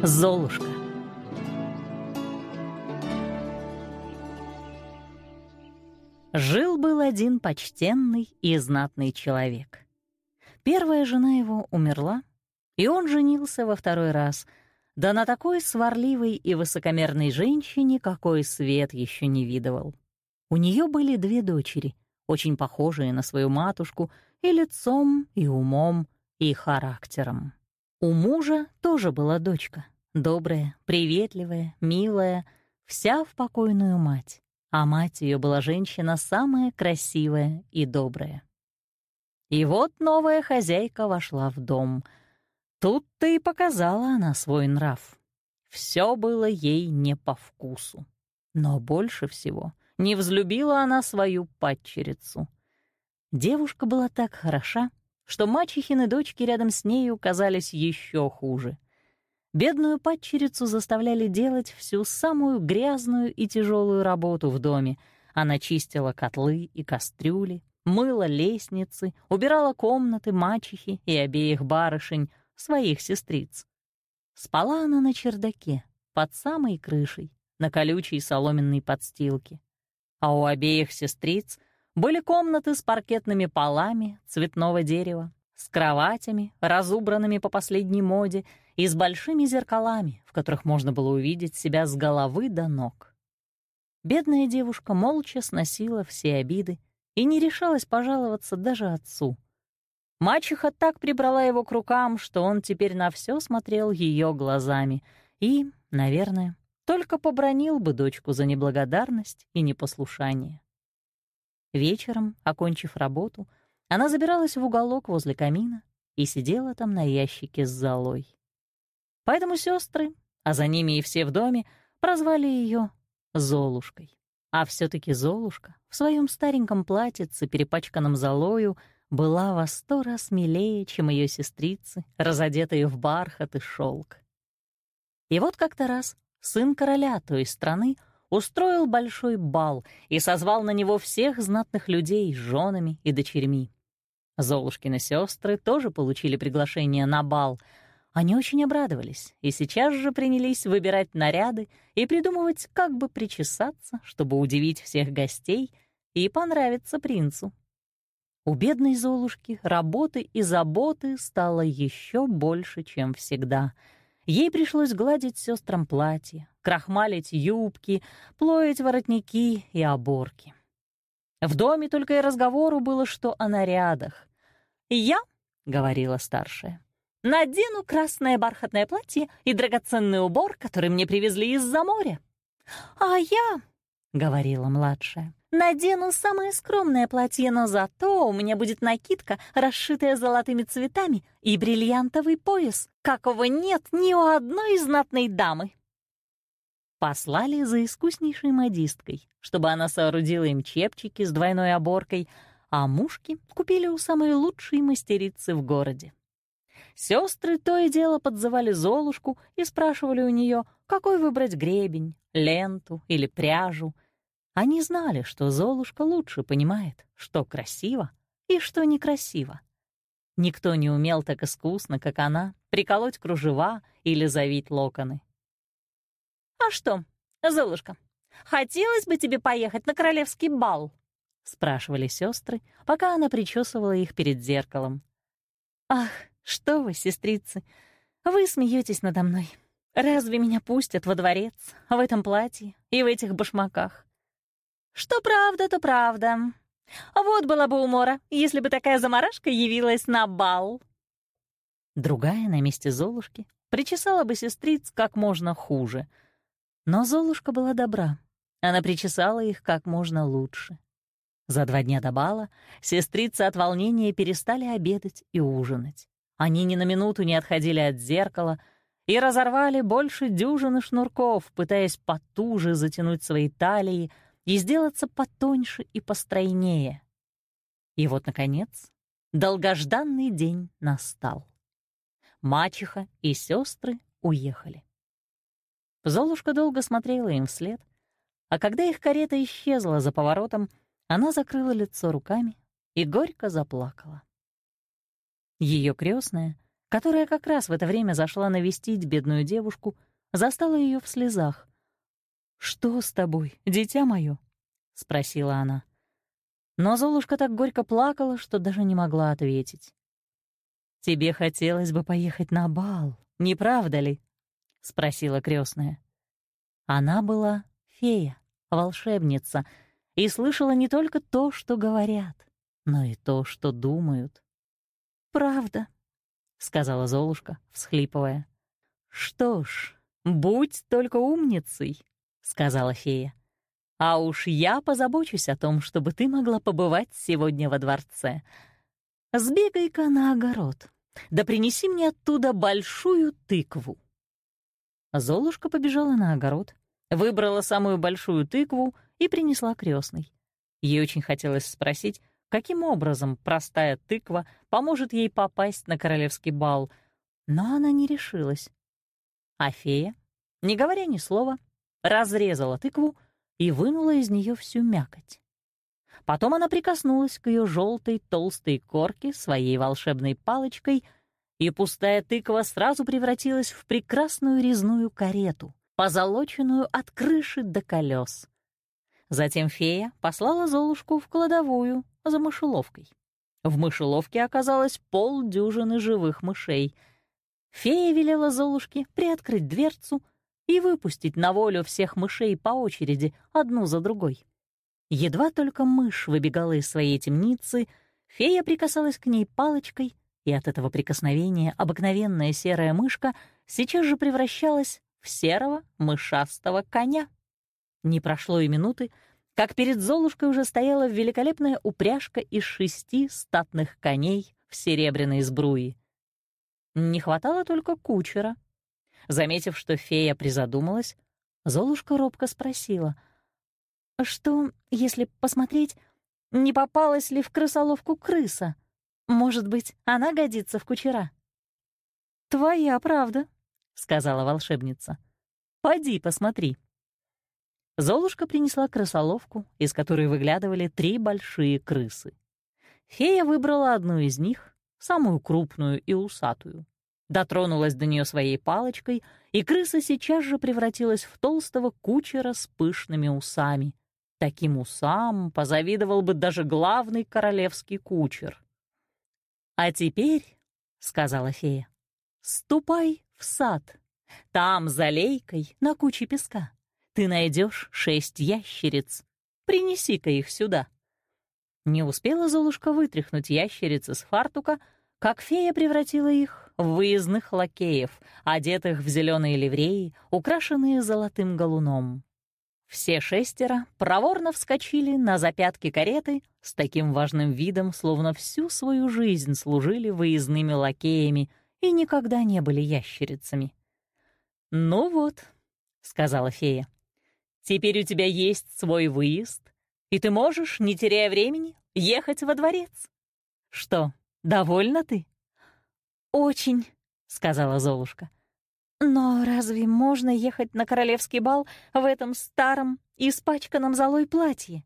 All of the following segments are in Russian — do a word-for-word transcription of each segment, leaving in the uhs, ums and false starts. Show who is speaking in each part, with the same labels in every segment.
Speaker 1: Золушка. Жил-был один почтенный и знатный человек. Первая жена его умерла, и он женился во второй раз, да на такой сварливой и высокомерной женщине, какой свет еще не видывал. У нее были две дочери, очень похожие на свою матушку и лицом, и умом, и характером. У мужа тоже была дочка, добрая, приветливая, милая, вся в покойную мать, а мать ее была женщина самая красивая и добрая. И вот новая хозяйка вошла в дом. Тут-то и показала она свой нрав. Все было ей не по вкусу. Но больше всего не взлюбила она свою падчерицу. Девушка была так хороша, что мачехины дочки рядом с нею казались еще хуже. Бедную падчерицу заставляли делать всю самую грязную и тяжелую работу в доме. Она чистила котлы и кастрюли, мыла лестницы, убирала комнаты мачехи и обеих барышень, своих сестриц. Спала она на чердаке, под самой крышей, на колючей соломенной подстилке. А у обеих сестриц были комнаты с паркетными полами цветного дерева, с кроватями, разубранными по последней моде, и с большими зеркалами, в которых можно было увидеть себя с головы до ног. Бедная девушка молча сносила все обиды и не решалась пожаловаться даже отцу. Мачеха так прибрала его к рукам, что он теперь на все смотрел ее глазами и, наверное, только побранил бы дочку за неблагодарность и непослушание. Вечером, окончив работу, она забиралась в уголок возле камина и сидела там на ящике с золой. Поэтому сестры, а за ними и все в доме, прозвали ее Золушкой. А все-таки Золушка в своем стареньком платьице, перепачканном золою, была во сто раз милее, чем ее сестрицы, разодетые в бархат и шелк. И вот как-то раз сын короля той страны устроил большой бал и созвал на него всех знатных людей с женами и дочерьми. Золушкины сестры тоже получили приглашение на бал. Они очень обрадовались и сейчас же принялись выбирать наряды и придумывать, как бы причесаться, чтобы удивить всех гостей и понравиться принцу. У бедной Золушки работы и заботы стало еще больше, чем всегда. Ей пришлось гладить сестрам платья, крахмалить юбки, плоить воротники и оборки. В доме только и разговору было, что о нарядах. «Я, — говорила старшая, — надену красное бархатное платье и драгоценный убор, который мне привезли из-за моря. А я, — говорила младшая, — надену самое скромное платье, но зато у меня будет накидка, расшитая золотыми цветами, и бриллиантовый пояс, какого нет ни у одной знатной дамы». Послали за искуснейшей модисткой, чтобы она соорудила им чепчики с двойной оборкой, а мушки купили у самой лучшей мастерицы в городе. Сестры то и дело подзывали Золушку и спрашивали у нее, какой выбрать гребень, ленту или пряжу. Они знали, что Золушка лучше понимает, что красиво и что некрасиво. Никто не умел так искусно, как она, приколоть кружева или завить локоны. «А что, Золушка, хотелось бы тебе поехать на королевский бал?» — спрашивали сестры, пока она причесывала их перед зеркалом. «Ах, что вы, сестрицы, вы смеетесь надо мной. Разве меня пустят во дворец в этом платье и в этих башмаках? Что правда, то правда. Вот была бы умора, если бы такая заморашка явилась на бал». Другая на месте Золушки причесала бы сестриц как можно хуже. Но Золушка была добра. Она причесала их как можно лучше. За два дня до бала сестрицы от волнения перестали обедать и ужинать. Они ни на минуту не отходили от зеркала и разорвали больше дюжины шнурков, пытаясь потуже затянуть свои талии и сделаться потоньше и постройнее. И вот, наконец, долгожданный день настал. Мачеха и сестры уехали. Золушка долго смотрела им вслед, а когда их карета исчезла за поворотом, она закрыла лицо руками и горько заплакала. Ее крестная, которая как раз в это время зашла навестить бедную девушку, застала ее в слезах. «Что с тобой, дитя мое?» — спросила она. Но Золушка так горько плакала, что даже не могла ответить. «Тебе хотелось бы поехать на бал, не правда ли?» — спросила крестная. Она была фея, волшебница, и слышала не только то, что говорят, но и то, что думают. «Правда», — сказала Золушка, всхлипывая. «Что ж, будь только умницей», — сказала фея. «А уж я позабочусь о том, чтобы ты могла побывать сегодня во дворце. Сбегай-ка на огород, да принеси мне оттуда большую тыкву». Золушка побежала на огород, выбрала самую большую тыкву и принесла крестной. Ей очень хотелось спросить, каким образом простая тыква поможет ей попасть на королевский бал, но она не решилась. А фея, не говоря ни слова, разрезала тыкву и вынула из нее всю мякоть. Потом она прикоснулась к ее желтой толстой корке своей волшебной палочкой, и пустая тыква сразу превратилась в прекрасную резную карету, позолоченную от крыши до колес. Затем фея послала Золушку в кладовую за мышеловкой. В мышеловке оказалось полдюжины живых мышей. Фея велела Золушке приоткрыть дверцу и выпустить на волю всех мышей по очереди, одну за другой. Едва только мышь выбегала из своей темницы, фея прикасалась к ней палочкой, и от этого прикосновения обыкновенная серая мышка сейчас же превращалась в серого мышастого коня. Не прошло и минуты, как перед Золушкой уже стояла великолепная упряжка из шести статных коней в серебряной сбруе. Не хватало только кучера. Заметив, что фея призадумалась, Золушка робко спросила: «Что, если посмотреть, не попалась ли в крысоловку крыса? Может быть, она годится в кучера?» «Твоя правда», — сказала волшебница. «Поди посмотри». Золушка принесла крысоловку, из которой выглядывали три большие крысы. Фея выбрала одну из них, самую крупную и усатую, дотронулась до нее своей палочкой, и крыса сейчас же превратилась в толстого кучера с пышными усами. Таким усам позавидовал бы даже главный королевский кучер. «А теперь, — сказала фея, — ступай в сад. Там, за лейкой, на куче песка, ты найдешь шесть ящериц. Принеси-ка их сюда». Не успела Золушка вытряхнуть ящериц из фартука, как фея превратила их в выездных лакеев, одетых в зеленые ливреи, украшенные золотым галуном. Все шестеро проворно вскочили на запятки кареты с таким важным видом, словно всю свою жизнь служили выездными лакеями и никогда не были ящерицами. «Ну вот», — сказала фея, — «теперь у тебя есть свой выезд, и ты можешь, не теряя времени, ехать во дворец. Что, довольна ты?» «Очень», — сказала Золушка. «Но разве можно ехать на королевский бал в этом старом, испачканном золой платье?»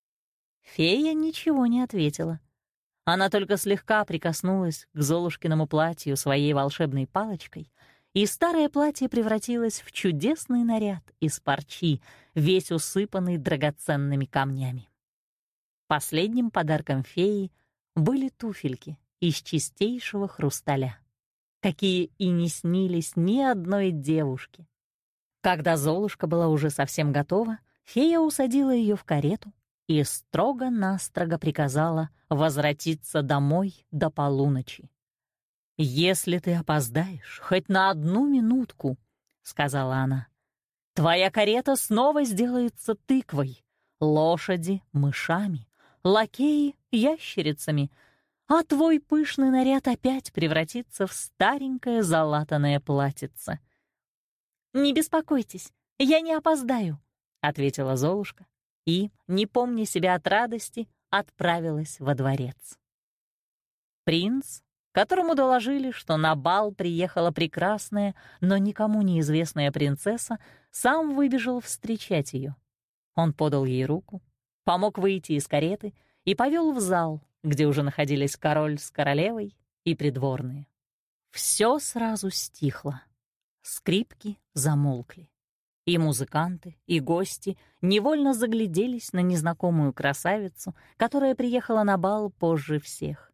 Speaker 1: Фея ничего не ответила. Она только слегка прикоснулась к Золушкиному платью своей волшебной палочкой, и старое платье превратилось в чудесный наряд из парчи, весь усыпанный драгоценными камнями. Последним подарком феи были туфельки из чистейшего хрусталя, какие и не снились ни одной девушке. Когда Золушка была уже совсем готова, фея усадила ее в карету и строго-настрого приказала возвратиться домой до полуночи. «Если ты опоздаешь хоть на одну минутку, — сказала она, — твоя карета снова сделается тыквой, лошади — мышами, лакеи — ящерицами, а твой пышный наряд опять превратится в старенькое залатанное платьице». «Не беспокойтесь, я не опоздаю», — ответила Золушка и, не помня себя от радости, отправилась во дворец. Принц, которому доложили, что на бал приехала прекрасная, но никому неизвестная принцесса, сам выбежал встречать ее. Он подал ей руку, помог выйти из кареты и повел в зал, где уже находились король с королевой и придворные. Все сразу стихло. Скрипки замолкли. И музыканты, и гости невольно загляделись на незнакомую красавицу, которая приехала на бал позже всех.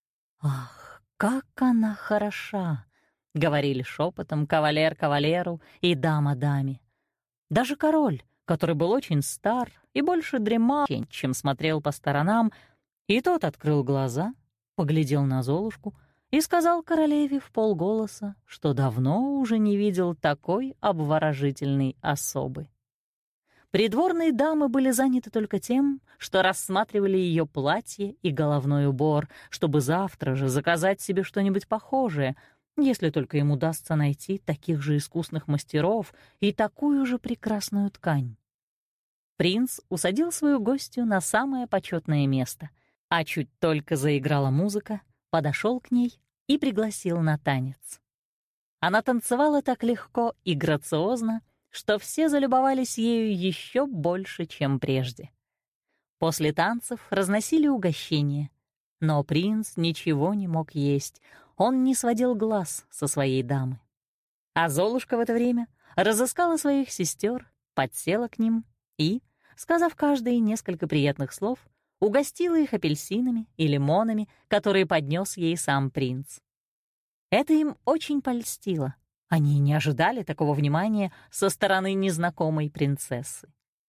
Speaker 1: «Ах, как она хороша!» — говорили шепотом кавалер кавалеру и дама даме. Даже король, который был очень стар и больше дремал, чем смотрел по сторонам, и тот открыл глаза, поглядел на Золушку и сказал королеве вполголоса, что давно уже не видел такой обворожительной особы. Придворные дамы были заняты только тем, что рассматривали ее платье и головной убор, чтобы завтра же заказать себе что-нибудь похожее, если только им удастся найти таких же искусных мастеров и такую же прекрасную ткань. Принц усадил свою гостью на самое почетное место, а чуть только заиграла музыка, подошел к ней и пригласил на танец. Она танцевала так легко и грациозно, что все залюбовались ею еще больше, чем прежде. После танцев разносили угощения, но принц ничего не мог есть, он не сводил глаз со своей дамы. А Золушка в это время разыскала своих сестер, подсела к ним и, сказав каждой несколько приятных слов, угостила их апельсинами и лимонами, которые поднес ей сам принц. Это им очень польстило. Они не ожидали такого внимания со стороны незнакомой принцессы.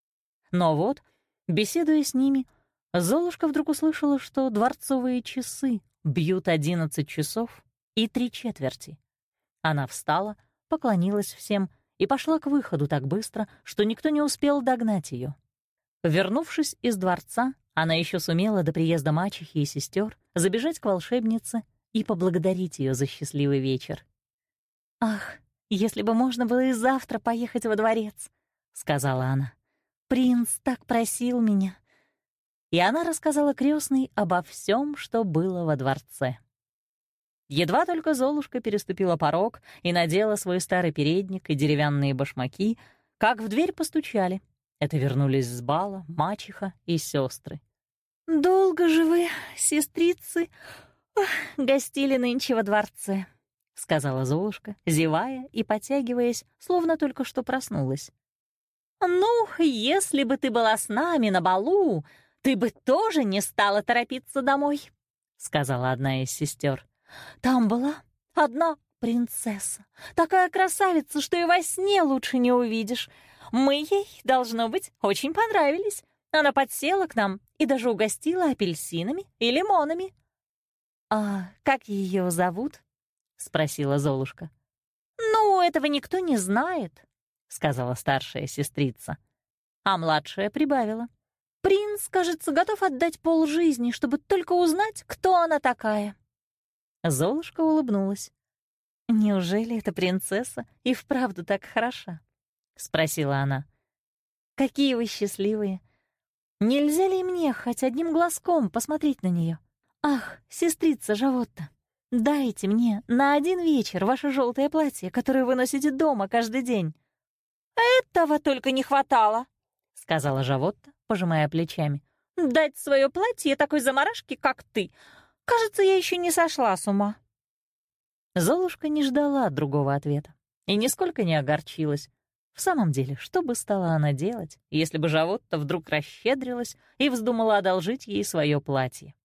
Speaker 1: Но вот, беседуя с ними, Золушка вдруг услышала, что дворцовые часы бьют одиннадцать часов и три четверти. Она встала, поклонилась всем и пошла к выходу так быстро, что никто не успел догнать ее. Вернувшись из дворца, она еще сумела до приезда мачехи и сестер забежать к волшебнице и поблагодарить ее за счастливый вечер. «Ах, если бы можно было и завтра поехать во дворец», — сказала она. «Принц так просил меня». И она рассказала крестной обо всем, что было во дворце. Едва только Золушка переступила порог и надела свой старый передник и деревянные башмаки, как в дверь постучали. Это вернулись с бала мачеха и сестры. «Долго же вы, сестрицы, гостили нынче во дворце», — сказала Золушка, зевая и потягиваясь, словно только что проснулась. «Ну, если бы ты была с нами на балу, ты бы тоже не стала торопиться домой», — сказала одна из сестер. «Там была одна принцесса, такая красавица, что и во сне лучше не увидишь. Мы ей, должно быть, очень понравились. Она подсела к нам и даже угостила апельсинами и лимонами». «А как ее зовут?» — спросила Золушка. «Ну, этого никто не знает», — сказала старшая сестрица. А младшая прибавила. «Принц, кажется, готов отдать полжизни, чтобы только узнать, кто она такая». Золушка улыбнулась. «Неужели эта принцесса и вправду так хороша?» — спросила она. «Какие вы счастливые! Нельзя ли мне хоть одним глазком посмотреть на нее? Ах, сестрица Жавотта, дайте мне на один вечер ваше желтое платье, которое вы носите дома каждый день». «Этого только не хватало», — сказала Жавотта, пожимая плечами. «Дать свое платье такой заморашке, как ты. Кажется, я еще не сошла с ума». Золушка не ждала другого ответа и нисколько не огорчилась. В самом деле, что бы стала она делать, если бы Жавотта вдруг расщедрилась и вздумала одолжить ей свое платье?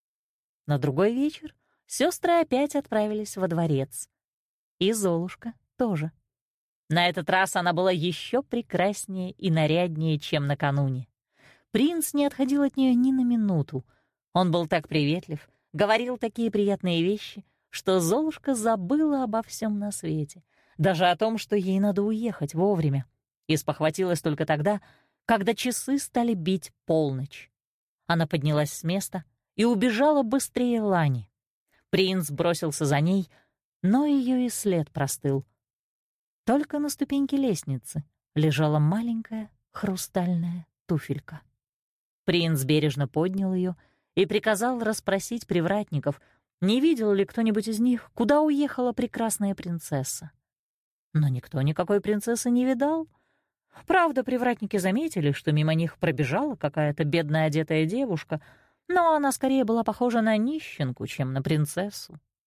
Speaker 1: На другой вечер сестры опять отправились во дворец. И Золушка тоже. На этот раз она была еще прекраснее и наряднее, чем накануне. Принц не отходил от нее ни на минуту. Он был так приветлив, говорил такие приятные вещи, что Золушка забыла обо всем на свете, даже о том, что ей надо уехать вовремя, и спохватилась только тогда, когда часы стали бить полночь. Она поднялась с места и убежала быстрее Лани. Принц бросился за ней, но ее и след простыл. Только на ступеньке лестницы лежала маленькая хрустальная туфелька. Принц бережно поднял ее и приказал расспросить привратников, не видел ли кто-нибудь из них, куда уехала прекрасная принцесса. Но никто никакой принцессы не видал. Правда, привратники заметили, что мимо них пробежала какая-то бедно одетая девушка, но она скорее была похожа на нищенку, чем на принцессу.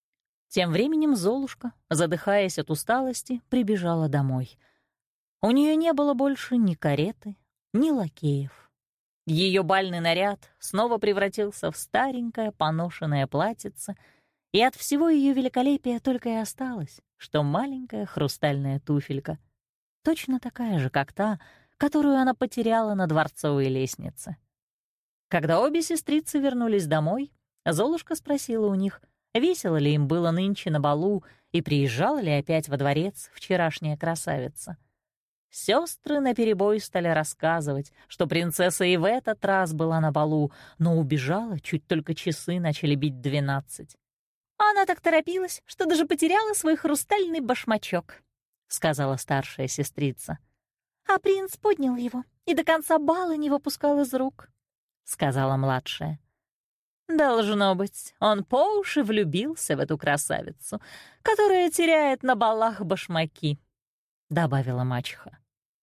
Speaker 1: Тем временем Золушка, задыхаясь от усталости, прибежала домой. У нее не было больше ни кареты, ни лакеев. Ее бальный наряд снова превратился в старенькое поношенное платьице, и от всего ее великолепия только и осталось, что маленькая хрустальная туфелька, точно такая же, как та, которую она потеряла на дворцовой лестнице. Когда обе сестрицы вернулись домой, Золушка спросила у них, весело ли им было нынче на балу и приезжала ли опять во дворец вчерашняя красавица. Сестры наперебой стали рассказывать, что принцесса и в этот раз была на балу, но убежала, чуть только часы начали бить двенадцать. «Она так торопилась, что даже потеряла свой хрустальный башмачок», — сказала старшая сестрица. «А принц поднял его и до конца бала не выпускал из рук», — сказала младшая. «Должно быть, он по уши влюбился в эту красавицу, которая теряет на балах башмаки», — добавила мачеха.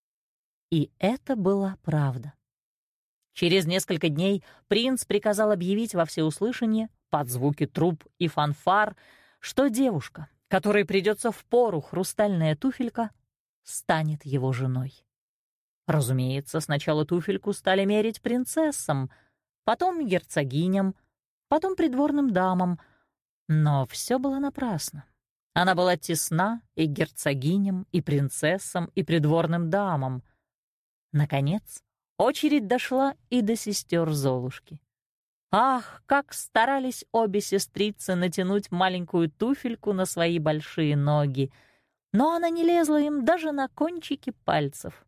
Speaker 1: И это была правда. Через несколько дней принц приказал объявить во всеуслышание, под звуки труб и фанфар, что девушка, которой придется впору хрустальная туфелька, станет его женой. Разумеется, сначала туфельку стали мерить принцессам, потом герцогиням, потом придворным дамам, но все было напрасно. Она была тесна и герцогиням, и принцессам, и придворным дамам. Наконец, очередь дошла и до сестер Золушки. Ах, как старались обе сестрицы натянуть маленькую туфельку на свои большие ноги, но она не лезла им даже на кончики пальцев.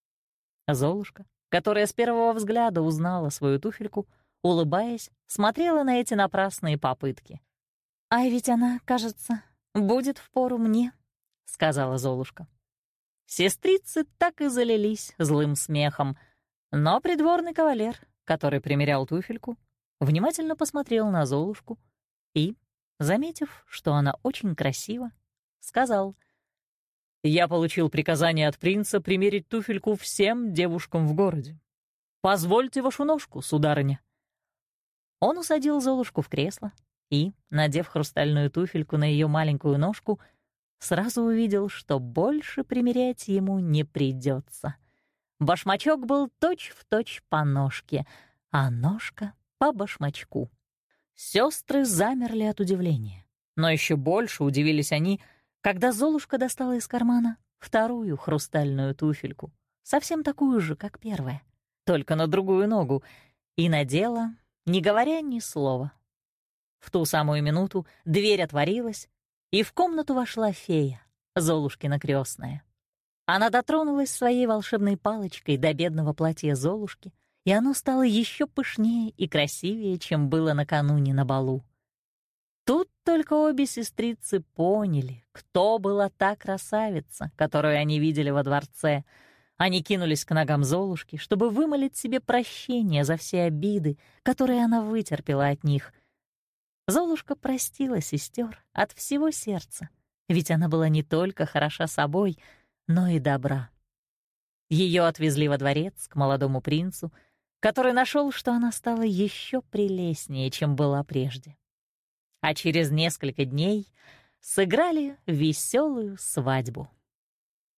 Speaker 1: Золушка, которая с первого взгляда узнала свою туфельку, улыбаясь, смотрела на эти напрасные попытки. «А ведь она, кажется, будет впору мне», — сказала Золушка. Сестрицы так и залились злым смехом, но придворный кавалер, который примерял туфельку, внимательно посмотрел на Золушку и, заметив, что она очень красива, сказал: «Я получил приказание от принца примерить туфельку всем девушкам в городе. Позвольте вашу ножку, сударыня». Он усадил Золушку в кресло и, надев хрустальную туфельку на ее маленькую ножку, сразу увидел, что больше примерять ему не придется. Башмачок был точь-в-точь по ножке, а ножка — по башмачку. Сестры замерли от удивления, но еще больше удивились они, когда Золушка достала из кармана вторую хрустальную туфельку, совсем такую же, как первая, только на другую ногу, и надела, не говоря ни слова. В ту самую минуту дверь отворилась, и в комнату вошла фея, Золушкина крестная. Она дотронулась своей волшебной палочкой до бедного платья Золушки, и оно стало еще пышнее и красивее, чем было накануне на балу. Тут только обе сестрицы поняли, кто была та красавица, которую они видели во дворце. Они кинулись к ногам Золушки, чтобы вымолить себе прощение за все обиды, которые она вытерпела от них. Золушка простила сестер от всего сердца, ведь она была не только хороша собой, но и добра. Ее отвезли во дворец к молодому принцу, который нашел, что она стала еще прелестнее, чем была прежде. А через несколько дней сыграли веселую свадьбу.